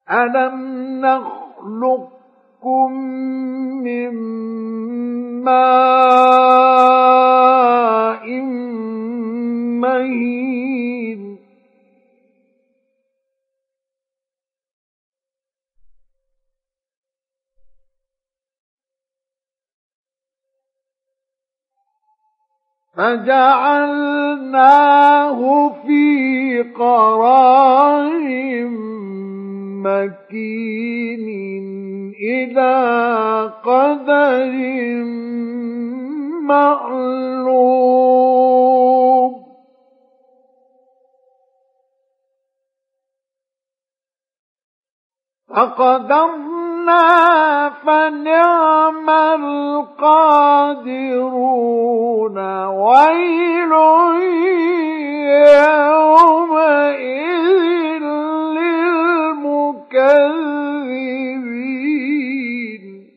ألم نخلقكم من ماء مهين فجعلناه في قرار مكين إلى قدر معلوم فقدرنا فنعم القادرون ويل يومئذ للمكذبين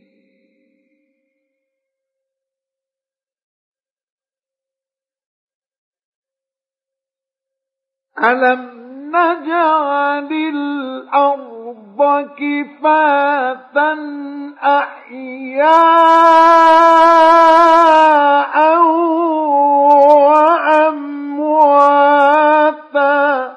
ألم نجعل الأرض كفاتا أحياء وأمواتا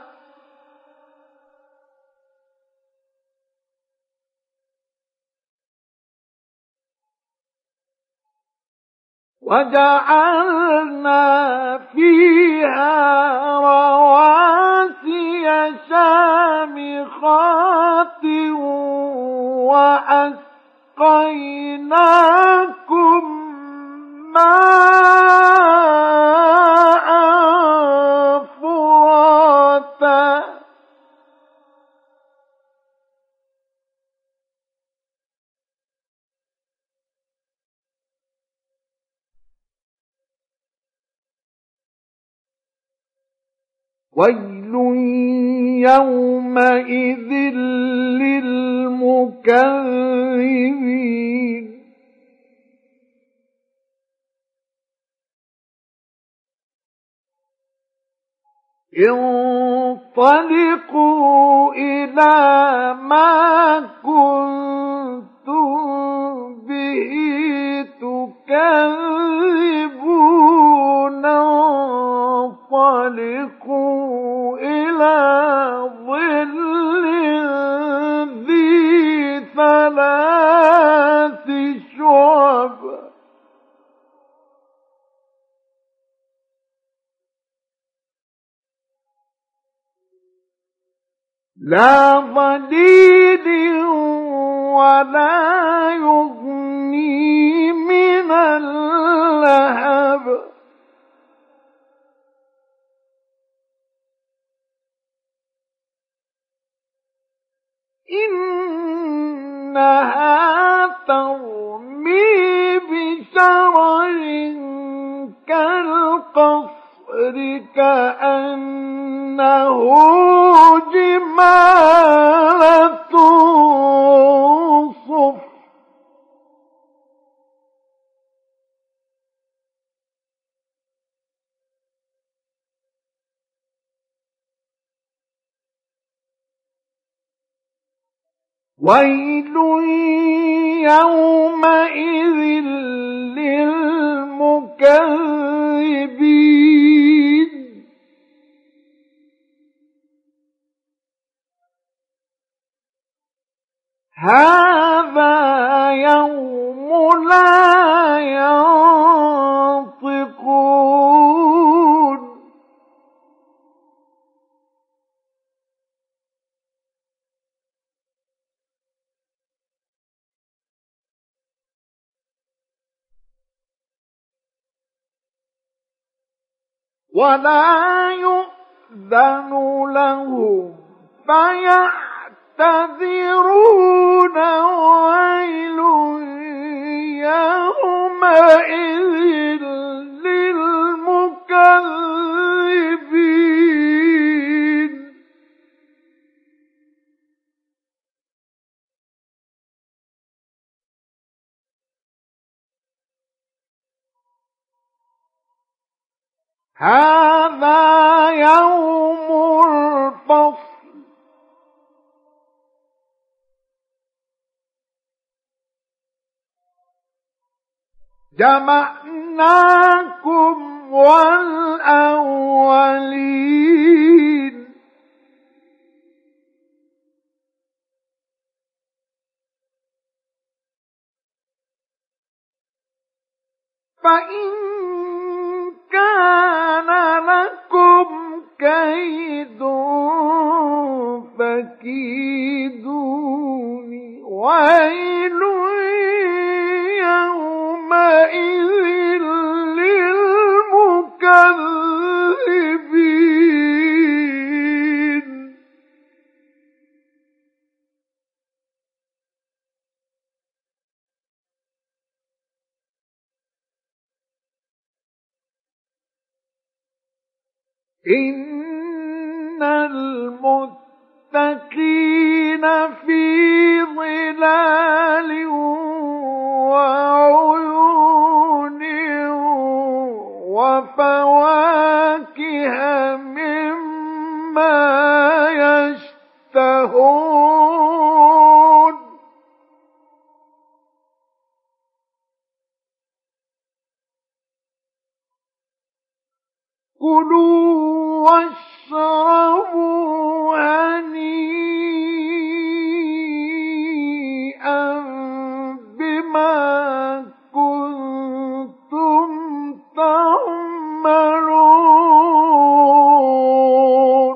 وجعلنا فيها رواسي شامخات وأسقيناكم ماء فراتا ويل يومئذ للمكذبين انطلقوا إلى ما كنتم به تكذبون انطلقوا إلى ظل ذي ثلاث شعب لا ظليل ولا يغني من اللهب إنها ترمي بشرر كالقصر كأنه جمالة صفر ويل يومئذ للمكذبين هذا يوم لا ينطقون ولا يؤذن لهم فيعتذرون ويل يومئذ للمكذبين هذا يوم الفصل جمعناكم والأولين فإن كان لكم كيد فكيدوني ويل يومئذ للمكذبين إن المتقين في ظلال وعيون وفواكه مما يشتهون كلوا واشربوا هنيئا بما كنتم تعملون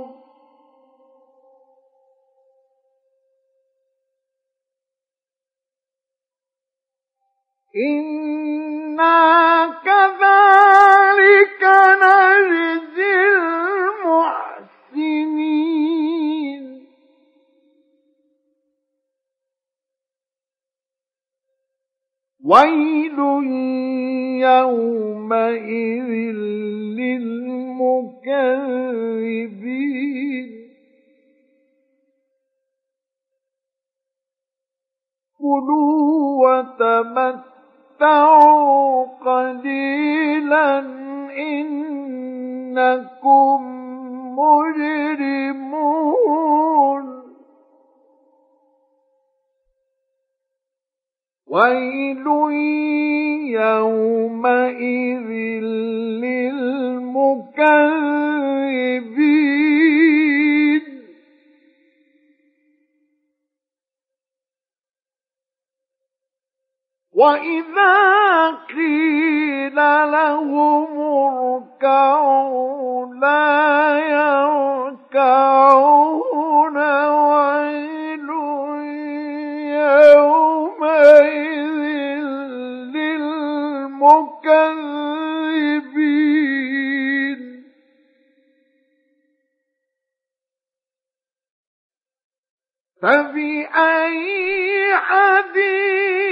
إنا كذلك نجزي المحسنين ويل يومئذ للمكذبين كلوا وتمتعوا قليلا إنكم مجرمون ويل يومئذ للمكذبين وإذا قيل لهم اركعوا لا يركعون ويل يومئذ للمكذبين فبأي حديث